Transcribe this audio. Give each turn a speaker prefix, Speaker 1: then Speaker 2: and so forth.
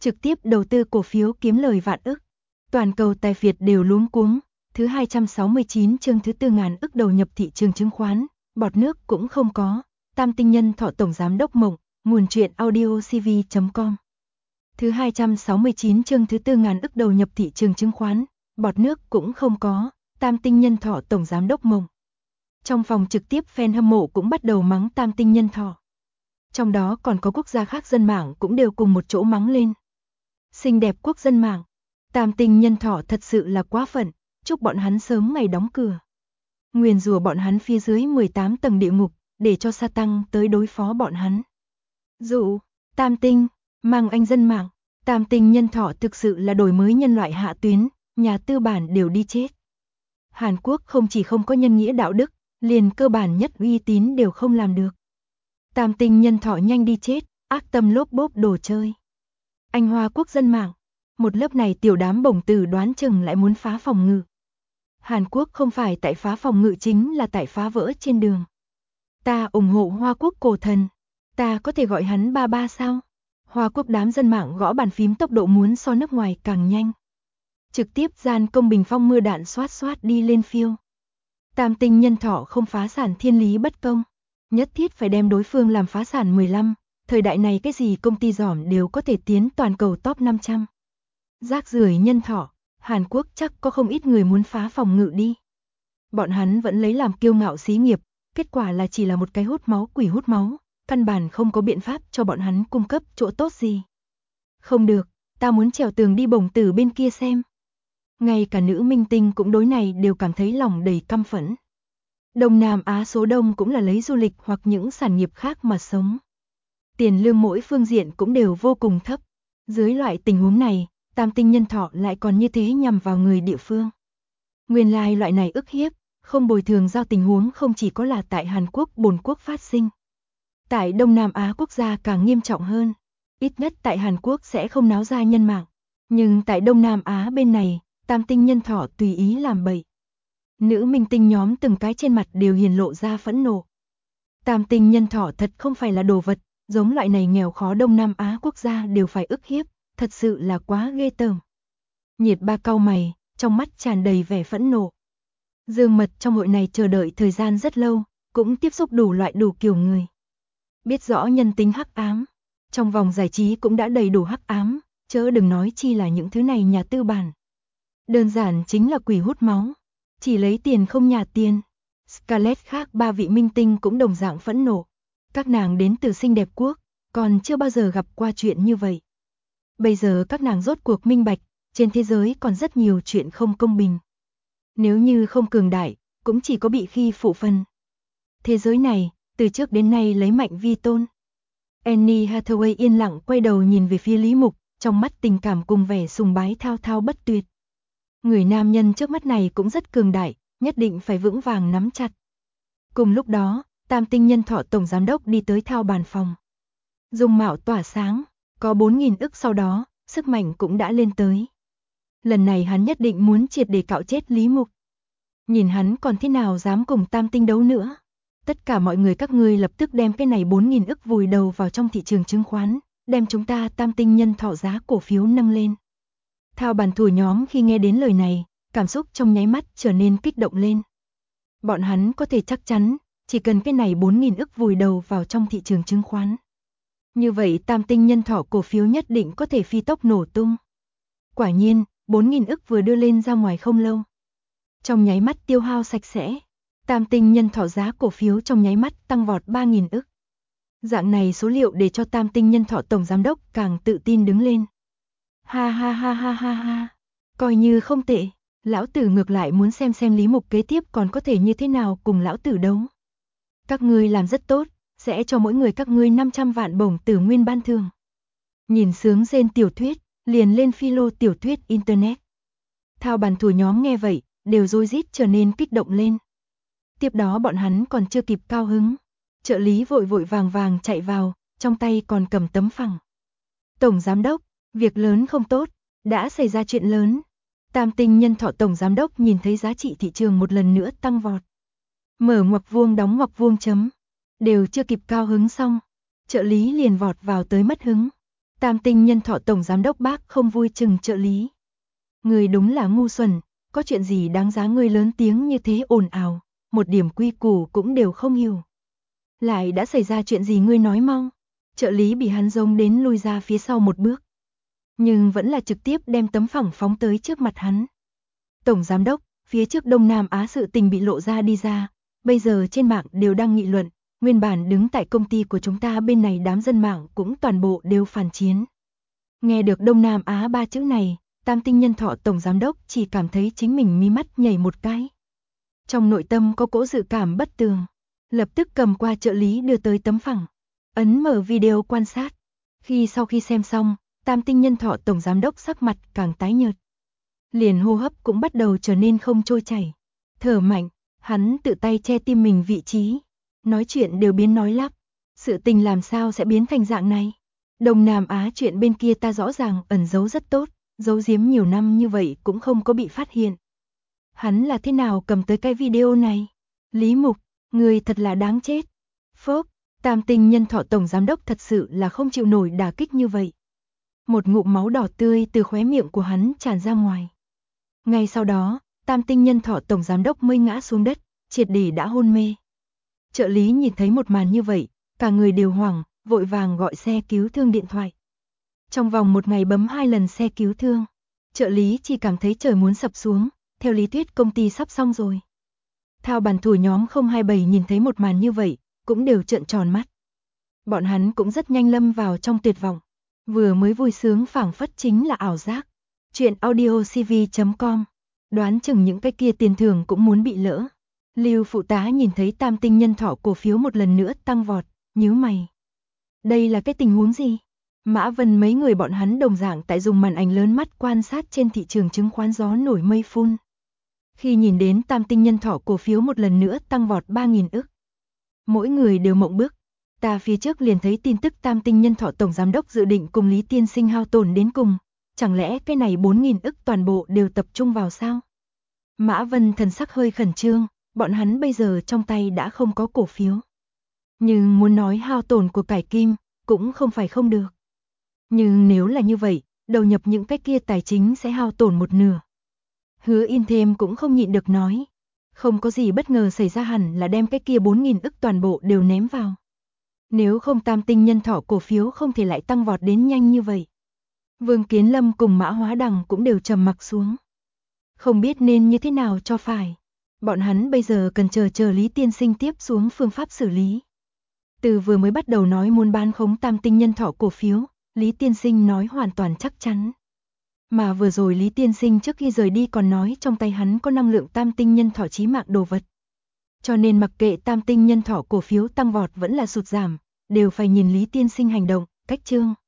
Speaker 1: trực tiếp đầu tư cổ phiếu kiếm lời vạn ức. Toàn cầu tài phiệt đều luống cuống, thứ 269 chương thứ 4.000 ức đầu nhập thị trường chứng khoán, bọt nước cũng không có. Tam Tinh Nhân Thọ Tổng Giám đốc Mộng, nguồn truyện audiocv.com. Thứ 269 chương thứ 4.000 ức đầu nhập thị trường chứng khoán, bọt nước cũng không có. Tam Tinh Nhân Thọ Tổng Giám đốc Mộng. Trong phòng trực tiếp fan hâm mộ cũng bắt đầu mắng Tam Tinh Nhân Thọ. Trong đó còn có quốc gia khác dân mạng cũng đều cùng một chỗ mắng lên. Xinh đẹp quốc dân mạng, Tam Tinh Nhân Thọ thật sự là quá phận, chúc bọn hắn sớm ngày đóng cửa. Nguyền rủa bọn hắn phía dưới 18 tầng địa ngục, để cho sa tăng tới đối phó bọn hắn. Dụ, Tam Tinh, mang anh dân mạng, Tam Tinh Nhân Thọ thực sự là đổi mới nhân loại hạ tuyến, nhà tư bản đều đi chết. Hàn Quốc không chỉ không có nhân nghĩa đạo đức, liền cơ bản nhất uy tín đều không làm được. Tam Tinh Nhân Thọ nhanh đi chết, ác tâm lốp bốp đồ chơi. Anh Hoa quốc dân mạng, một lớp này tiểu đám bổng tử đoán chừng lại muốn phá phòng ngự. Hàn Quốc không phải tại phá phòng ngự chính là tại phá vỡ trên đường. Ta ủng hộ Hoa quốc cổ thần, ta có thể gọi hắn ba ba sao? Hoa quốc đám dân mạng gõ bàn phím tốc độ muốn so nước ngoài càng nhanh. Trực tiếp gian công bình phong mưa đạn xoát xoát đi lên phiêu. Tam Tinh Nhân Thọ không phá sản thiên lý bất công, nhất thiết phải đem đối phương làm phá sản 15, thời đại này cái gì công ty giỏm đều có thể tiến toàn cầu top 500. Rác rưởi nhân thọ, Hàn Quốc chắc có không ít người muốn phá phòng ngự đi. Bọn hắn vẫn lấy làm kiêu ngạo xí nghiệp, kết quả là chỉ là một cái hút máu quỷ hút máu, căn bản không có biện pháp cho bọn hắn cung cấp chỗ tốt gì. Không được, ta muốn trèo tường đi bổng tử bên kia xem. Ngay cả nữ minh tinh cũng đối này đều cảm thấy lòng đầy căm phẫn. Đông Nam Á số đông cũng là lấy du lịch hoặc những sản nghiệp khác mà sống. Tiền lương mỗi phương diện cũng đều vô cùng thấp. Dưới loại tình huống này, Tam Tinh Nhân Thọ lại còn như thế nhằm vào người địa phương. Nguyên lai loại này ức hiếp, không bồi thường giao tình huống không chỉ có là tại Hàn Quốc bồn quốc phát sinh. Tại Đông Nam Á quốc gia càng nghiêm trọng hơn. Ít nhất tại Hàn Quốc sẽ không náo ra nhân mạng. Nhưng tại Đông Nam Á bên này, Tam Tinh Nhân Thọ tùy ý làm bậy. Nữ minh tinh nhóm từng cái trên mặt đều hiển lộ ra phẫn nộ. Tam Tinh Nhân Thọ thật không phải là đồ vật, giống loại này nghèo khó Đông Nam Á quốc gia đều phải ức hiếp, thật sự là quá ghê tởm. Nhiệt Ba cau mày, trong mắt tràn đầy vẻ phẫn nộ. Dương Mật trong hội này chờ đợi thời gian rất lâu, cũng tiếp xúc đủ loại đủ kiểu người. Biết rõ nhân tính hắc ám, trong vòng giải trí cũng đã đầy đủ hắc ám, chớ đừng nói chi là những thứ này nhà tư bản. Đơn giản chính là quỷ hút máu, chỉ lấy tiền không nhả tiền. Scarlett khác ba vị minh tinh cũng đồng dạng phẫn nộ. Các nàng đến từ xinh đẹp quốc, còn chưa bao giờ gặp qua chuyện như vậy. Bây giờ các nàng rốt cuộc minh bạch, trên thế giới còn rất nhiều chuyện không công bình. Nếu như không cường đại, cũng chỉ có bị khi phụ phần. Thế giới này, từ trước đến nay lấy mạnh vi tôn. Anne Hathaway yên lặng quay đầu nhìn về phía Lý Mục, trong mắt tình cảm cùng vẻ sùng bái thao thao bất tuyệt. Người nam nhân trước mắt này cũng rất cường đại, nhất định phải vững vàng nắm chặt. Cùng lúc đó, Tam Tinh Nhân Thọ Tổng Giám đốc đi tới thao bàn phòng. Dung mạo tỏa sáng, có 4.000 ức sau đó, sức mạnh cũng đã lên tới. Lần này hắn nhất định muốn triệt để cạo chết Lý Mục. Nhìn hắn còn thế nào dám cùng Tam Tinh đấu nữa. Tất cả mọi người các ngươi lập tức đem cái này 4.000 ức vùi đầu vào trong thị trường chứng khoán, đem chúng ta Tam Tinh Nhân Thọ giá cổ phiếu nâng lên. Thao bàn thủ nhóm khi nghe đến lời này, cảm xúc trong nháy mắt trở nên kích động lên. Bọn hắn có thể chắc chắn, chỉ cần cái này 4.000 ức vùi đầu vào trong thị trường chứng khoán. Như vậy Tam Tinh Nhân Thọ cổ phiếu nhất định có thể phi tốc nổ tung. Quả nhiên, 4.000 ức vừa đưa lên ra ngoài không lâu. Trong nháy mắt tiêu hao sạch sẽ, Tam Tinh Nhân Thọ giá cổ phiếu trong nháy mắt tăng vọt 3.000 ức. Dạng này số liệu để cho Tam Tinh Nhân Thọ Tổng Giám đốc càng tự tin đứng lên. Ha ha ha ha ha ha, coi như không tệ, lão tử ngược lại muốn xem Lý Mục kế tiếp còn có thể như thế nào cùng lão tử đấu. Các ngươi làm rất tốt, sẽ cho mỗi người các ngươi 500 vạn bổng tử nguyên ban thưởng. Nhìn sướng rên tiểu thuyết, liền lên philo tiểu thuyết internet. Thao bàn thủ nhóm nghe vậy, đều rối rít trở nên kích động lên. Tiếp đó bọn hắn còn chưa kịp cao hứng, trợ lý vội vội vàng vàng chạy vào, trong tay còn cầm tấm phẳng. Tổng Giám đốc, việc lớn không tốt, đã xảy ra chuyện lớn. Tam Tinh Nhân Thọ Tổng Giám đốc nhìn thấy giá trị thị trường một lần nữa tăng vọt. Mở ngoặc vuông đóng ngoặc vuông chấm. Đều chưa kịp cao hứng xong, trợ lý liền vọt vào tới mất hứng. Tam tinh nhân thọ tổng giám đốc bác không vui chừng trợ lý. Người đúng là ngu xuẩn, có chuyện gì đáng giá ngươi lớn tiếng như thế ồn ào, một điểm quy củ cũng đều không hiểu. Lại đã xảy ra chuyện gì ngươi nói mau. Trợ lý bị hắn giống đến lui ra phía sau một bước. Nhưng vẫn là trực tiếp đem tấm phẳng phóng tới trước mặt hắn. Tổng giám đốc, phía trước Đông Nam Á sự tình bị lộ ra đi ra, bây giờ trên mạng đều đang nghị luận, nguyên bản đứng tại công ty của chúng ta bên này đám dân mạng cũng toàn bộ đều phản chiến. Nghe được Đông Nam Á ba chữ này, Tam tinh nhân thọ tổng giám đốc chỉ cảm thấy chính mình mí mắt nhảy một cái. Trong nội tâm có cỗ dự cảm bất tường, lập tức cầm qua trợ lý đưa tới tấm phẳng, ấn mở video quan sát. Sau khi xem xong, Tam tinh nhân thọ tổng giám đốc sắc mặt càng tái nhợt. Liền hô hấp cũng bắt đầu trở nên không trôi chảy. Thở mạnh, hắn tự tay che tim mình vị trí. Nói chuyện đều biến nói lắp. Sự tình làm sao sẽ biến thành dạng này? Đông Nam Á chuyện bên kia ta rõ ràng ẩn giấu rất tốt, giấu giếm nhiều năm như vậy cũng không có bị phát hiện. Hắn là thế nào cầm tới cái video này? Lý Mục, người thật là đáng chết. Phốc, Tam tinh nhân thọ tổng giám đốc thật sự là không chịu nổi đả kích như vậy. Một ngụm máu đỏ tươi từ khóe miệng của hắn tràn ra ngoài. Ngay sau đó, Tam tinh nhân thọ tổng giám đốc mới ngã xuống đất, triệt để đã hôn mê. Trợ lý nhìn thấy một màn như vậy, cả người đều hoảng, vội vàng gọi xe cứu thương điện thoại. Trong vòng một ngày bấm 2 lần xe cứu thương, trợ lý chỉ cảm thấy trời muốn sập xuống, theo lý thuyết công ty sắp xong rồi. Thao bàn thủ nhóm 027 nhìn thấy một màn như vậy, cũng đều trợn tròn mắt. Bọn hắn cũng rất nhanh lâm vào trong tuyệt vọng. Vừa mới vui sướng phảng phất chính là ảo giác. Chuyện audiocv.com. Đoán chừng những cái kia tiền thưởng cũng muốn bị lỡ. Lưu phụ tá nhìn thấy Tam tinh nhân thọ cổ phiếu một lần nữa tăng vọt, nhíu mày. Đây là cái tình huống gì? Mã Vân mấy người bọn hắn đồng dạng tại dùng màn ảnh lớn mắt quan sát trên thị trường chứng khoán gió nổi mây phun. Khi nhìn đến Tam tinh nhân thọ cổ phiếu một lần nữa tăng vọt 3.000 ức. Mỗi người đều mộng bức. Ta phía trước liền thấy tin tức Tam tinh nhân thọ tổng giám đốc dự định cùng Lý tiên sinh hao tổn đến cùng. Chẳng lẽ cái này 4.000 ức toàn bộ đều tập trung vào sao? Mã Vân thần sắc hơi khẩn trương, bọn hắn bây giờ trong tay đã không có cổ phiếu. Nhưng muốn nói hao tổn của cải kim, cũng không phải không được. Nhưng nếu là như vậy, đầu nhập những cái kia tài chính sẽ hao tổn một nửa. Hứa In thêm cũng không nhịn được nói. Không có gì bất ngờ xảy ra hẳn là đem cái kia 4.000 ức toàn bộ đều ném vào. Nếu không Tam tinh nhân thọ cổ phiếu không thể lại tăng vọt đến nhanh như vậy. Vương Kiến Lâm cùng Mã Hóa Đằng cũng đều trầm mặc xuống. Không biết nên như thế nào cho phải. Bọn hắn bây giờ cần chờ Lý tiên sinh tiếp xuống phương pháp xử lý. Từ vừa mới bắt đầu nói muốn bán khống Tam tinh nhân thọ cổ phiếu, Lý tiên sinh nói hoàn toàn chắc chắn. Mà vừa rồi Lý tiên sinh trước khi rời đi còn nói trong tay hắn có năng lượng Tam tinh nhân thọ chí mạng đồ vật. Cho nên mặc kệ Tam tinh nhân thọ cổ phiếu tăng vọt vẫn là sụt giảm, đều phải nhìn Lý tiên sinh hành động, cách chương.